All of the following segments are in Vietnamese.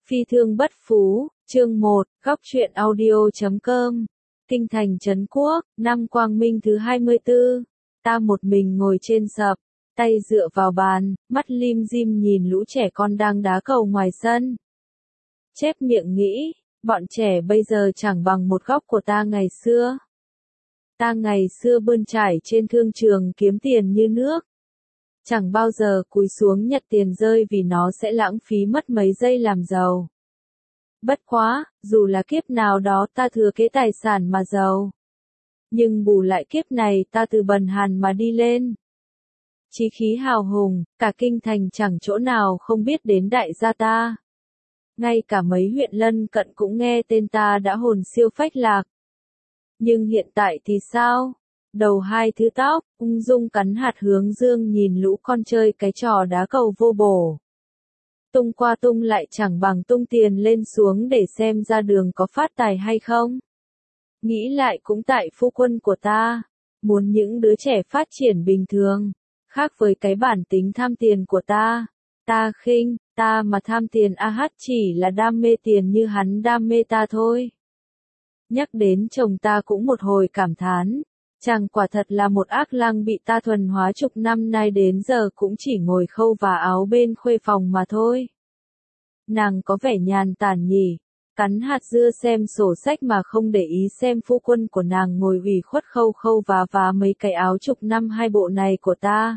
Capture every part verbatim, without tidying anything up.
Phi thương bất phú, chương một, góc truyện audio chấm com. Kinh thành trấn quốc, năm Quang Minh thứ hai mươi tư. Ta một mình ngồi trên sập, tay dựa vào bàn, mắt lim dim nhìn lũ trẻ con đang đá cầu ngoài sân. Chép miệng nghĩ, bọn trẻ bây giờ chẳng bằng một góc của ta ngày xưa. Ta ngày xưa bươn trải trên thương trường kiếm tiền như nước. Chẳng bao giờ cúi xuống nhặt tiền rơi vì nó sẽ lãng phí mất mấy giây làm giàu. Bất quá, dù là kiếp nào đó ta thừa kế tài sản mà giàu. Nhưng bù lại kiếp này ta từ bần hàn mà đi lên. Chí khí hào hùng, cả kinh thành chẳng chỗ nào không biết đến đại gia ta. Ngay cả mấy huyện lân cận cũng nghe tên ta đã hồn siêu phách lạc. Nhưng hiện tại thì sao? Đầu hai thứ tóc, ung dung cắn hạt hướng dương nhìn lũ con chơi cái trò đá cầu vô bổ. Tung qua tung lại chẳng bằng tung tiền lên xuống để xem ra đường có phát tài hay không. Nghĩ lại cũng tại phu quân của ta, muốn những đứa trẻ phát triển bình thường, khác với cái bản tính tham tiền của ta. Ta khinh, ta mà tham tiền a hát chỉ là đam mê tiền như hắn đam mê ta thôi. Nhắc đến chồng ta cũng một hồi cảm thán. Chàng quả thật là một ác lang bị ta thuần hóa chục năm nay đến giờ cũng chỉ ngồi khâu vá áo bên khuê phòng mà thôi. Nàng có vẻ nhàn tản nhỉ, cắn hạt dưa xem sổ sách mà không để ý xem phu quân của nàng ngồi ủy khuất khâu khâu vá vá mấy cái áo chục năm hai bộ này của ta.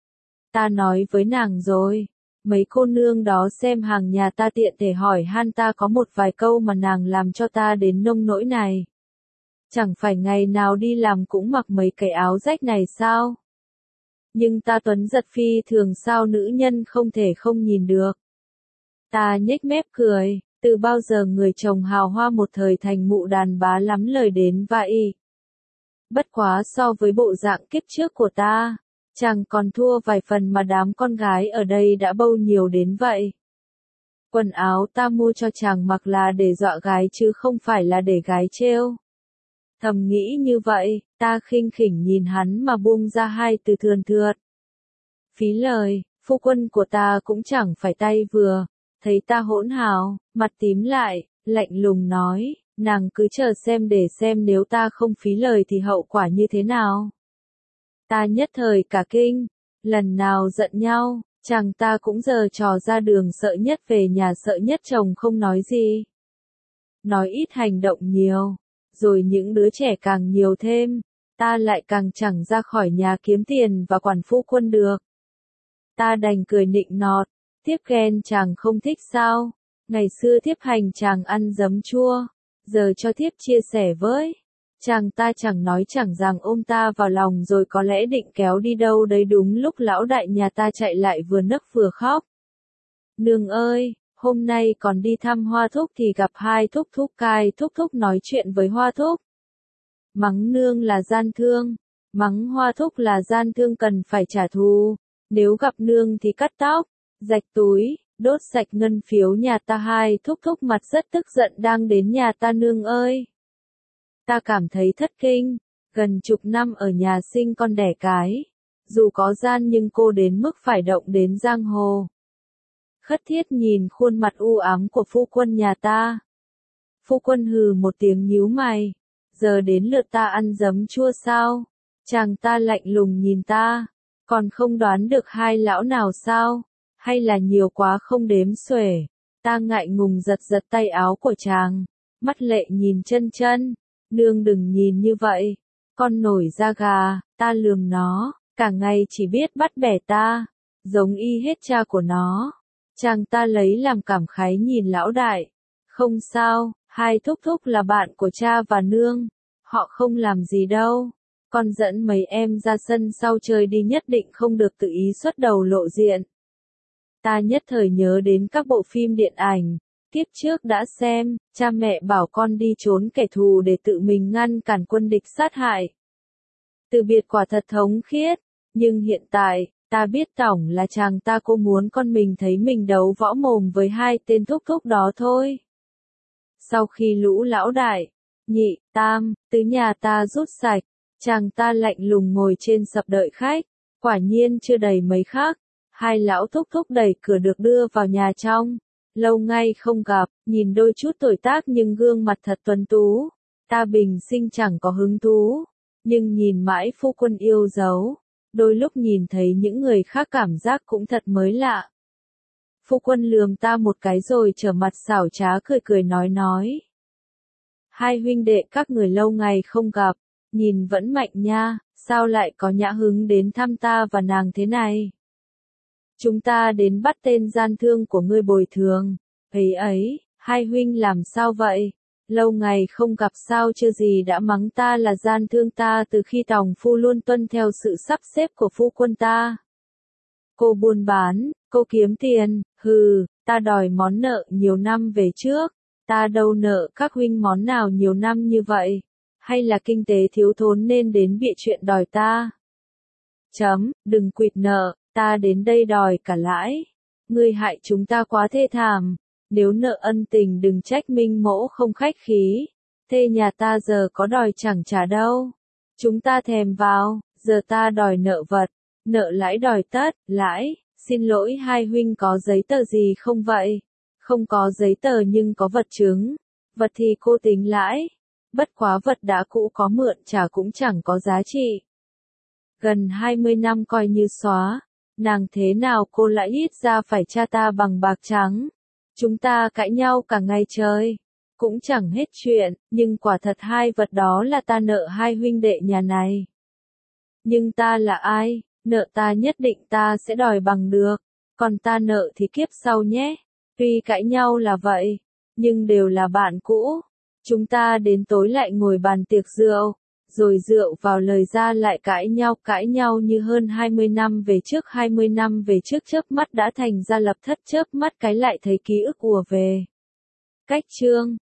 Ta nói với nàng rồi, mấy cô nương đó xem hàng nhà ta tiện thể hỏi han ta có một vài câu mà nàng làm cho ta đến nông nỗi này. Chẳng phải ngày nào đi làm cũng mặc mấy cái áo rách này sao? Nhưng ta tuấn giật phi thường sao nữ nhân không thể không nhìn được. Ta nhếch mép cười, từ bao giờ người chồng hào hoa một thời thành mụ đàn bá lắm lời đến vậy. Bất quá so với bộ dạng kiếp trước của ta, chàng còn thua vài phần mà đám con gái ở đây đã bâu nhiều đến vậy. Quần áo ta mua cho chàng mặc là để dọa gái chứ không phải là để gái trêu. Thầm nghĩ như vậy, ta khinh khỉnh nhìn hắn mà buông ra hai từ thườn thượt. Phí lời, phu quân của ta cũng chẳng phải tay vừa, thấy ta hỗn hào, mặt tím lại, lạnh lùng nói, nàng cứ chờ xem để xem nếu ta không phí lời thì hậu quả như thế nào. Ta nhất thời cả kinh, lần nào giận nhau, chàng ta cũng giờ trò ra đường sợ nhất về nhà sợ nhất chồng không nói gì. Nói ít hành động nhiều. Rồi những đứa trẻ càng nhiều thêm, ta lại càng chẳng ra khỏi nhà kiếm tiền và quản phu quân được. Ta đành cười nịnh nọt, tiếp ghen chàng không thích sao, ngày xưa thiếp hành chàng ăn giấm chua, giờ cho thiếp chia sẻ với. Chàng ta chẳng nói chẳng rằng ôm ta vào lòng rồi có lẽ định kéo đi đâu đấy đúng lúc lão đại nhà ta chạy lại vừa nấc vừa khóc. Nương ơi! Hôm nay còn đi thăm Hoa Thúc thì gặp hai thúc thúc cai thúc thúc nói chuyện với Hoa Thúc. Mắng nương là gian thương, mắng Hoa Thúc là gian thương cần phải trả thù, nếu gặp nương thì cắt tóc, rạch túi, đốt sạch ngân phiếu nhà ta. Hai thúc thúc mặt rất tức giận đang đến nhà ta nương ơi. Ta cảm thấy thất kinh, gần chục năm ở nhà sinh con đẻ cái, dù có gian nhưng cô đến mức phải động đến giang hồ. Khất thiết nhìn khuôn mặt u ám của phu quân nhà ta. Phu quân hừ một tiếng nhíu mày. Giờ đến lượt ta ăn giấm chua sao? Chàng ta lạnh lùng nhìn ta. Còn không đoán được hai lão nào sao? Hay là nhiều quá không đếm xuể? Ta ngại ngùng giật giật tay áo của chàng. Mắt lệ nhìn chân chân. Nương đừng nhìn như vậy. Con nổi da gà, ta lườm nó. Cả ngày chỉ biết bắt bẻ ta. Giống y hết cha của nó. Chàng ta lấy làm cảm khái nhìn lão đại. Không sao, hai thúc thúc là bạn của cha và nương. Họ không làm gì đâu. Con dẫn mấy em ra sân sau chơi đi, nhất định không được tự ý xuất đầu lộ diện. Ta nhất thời nhớ đến các bộ phim điện ảnh. Kiếp trước đã xem, cha mẹ bảo con đi trốn kẻ thù để tự mình ngăn cản quân địch sát hại. Từ biệt quả thật thống khiết. Nhưng hiện tại, ta biết tổng là chàng ta cô muốn con mình thấy mình đấu võ mồm với hai tên thúc thúc đó thôi. Sau khi lũ lão đại, nhị, tam, tứ nhà ta rút sạch, chàng ta lạnh lùng ngồi trên sập đợi khách. Quả nhiên chưa đầy mấy khắc, hai lão thúc thúc đẩy cửa được đưa vào nhà trong. lâu ngày không gặp, nhìn đôi chút tuổi tác nhưng gương mặt thật tuấn tú. Ta bình sinh chẳng có hứng thú, nhưng nhìn mãi phu quân yêu dấu. Đôi lúc nhìn thấy những người khác cảm giác cũng thật mới lạ. Phu quân lườm ta một cái rồi trở mặt xảo trá cười cười nói nói. Hai huynh đệ các người lâu ngày không gặp, nhìn vẫn mạnh nha, sao lại có nhã hứng đến thăm ta và nàng thế này? Chúng ta đến bắt tên gian thương của ngươi bồi thường. Ấy ấy, hai huynh làm sao vậy? Lâu ngày không gặp sao chưa gì đã mắng ta là gian thương ta từ khi tòng phu luôn tuân theo sự sắp xếp của phu quân ta. Cô buôn bán, cô kiếm tiền, hừ, ta đòi món nợ nhiều năm về trước, ta đâu nợ các huynh món nào nhiều năm như vậy, hay là kinh tế thiếu thốn nên đến bịa chuyện đòi ta. Chấm, đừng quỵt nợ, ta đến đây đòi cả lãi. Ngươi hại chúng ta quá thê thảm, nếu nợ ân tình đừng trách Minh Mỗ không khách khí, thê nhà ta giờ có đòi chẳng trả đâu. Chúng ta thèm vào, giờ ta đòi nợ vật, nợ lãi đòi tất, lãi, xin lỗi hai huynh có giấy tờ gì không vậy? Không có giấy tờ nhưng có vật chứng, vật thì cô tính lãi, bất quá vật đã cũ có mượn trả cũng chẳng có giá trị. Gần hai mươi năm coi như xóa, nàng thế nào cô lại ít ra phải tra ta bằng bạc trắng. Chúng ta cãi nhau cả ngày trời, cũng chẳng hết chuyện, nhưng quả thật hai vật đó là ta nợ hai huynh đệ nhà này. Nhưng ta là ai, nợ ta nhất định ta sẽ đòi bằng được, còn ta nợ thì kiếp sau nhé. Tuy cãi nhau là vậy, nhưng đều là bạn cũ. Chúng ta đến tối lại ngồi bàn tiệc rượu, rồi rượu vào lời ra lại cãi nhau, cãi nhau như hơn hai mươi năm về trước, hai mươi năm về trước chớp mắt đã thành ra lập thất, chớp mắt cái lại thấy ký ức ùa về. Cách chương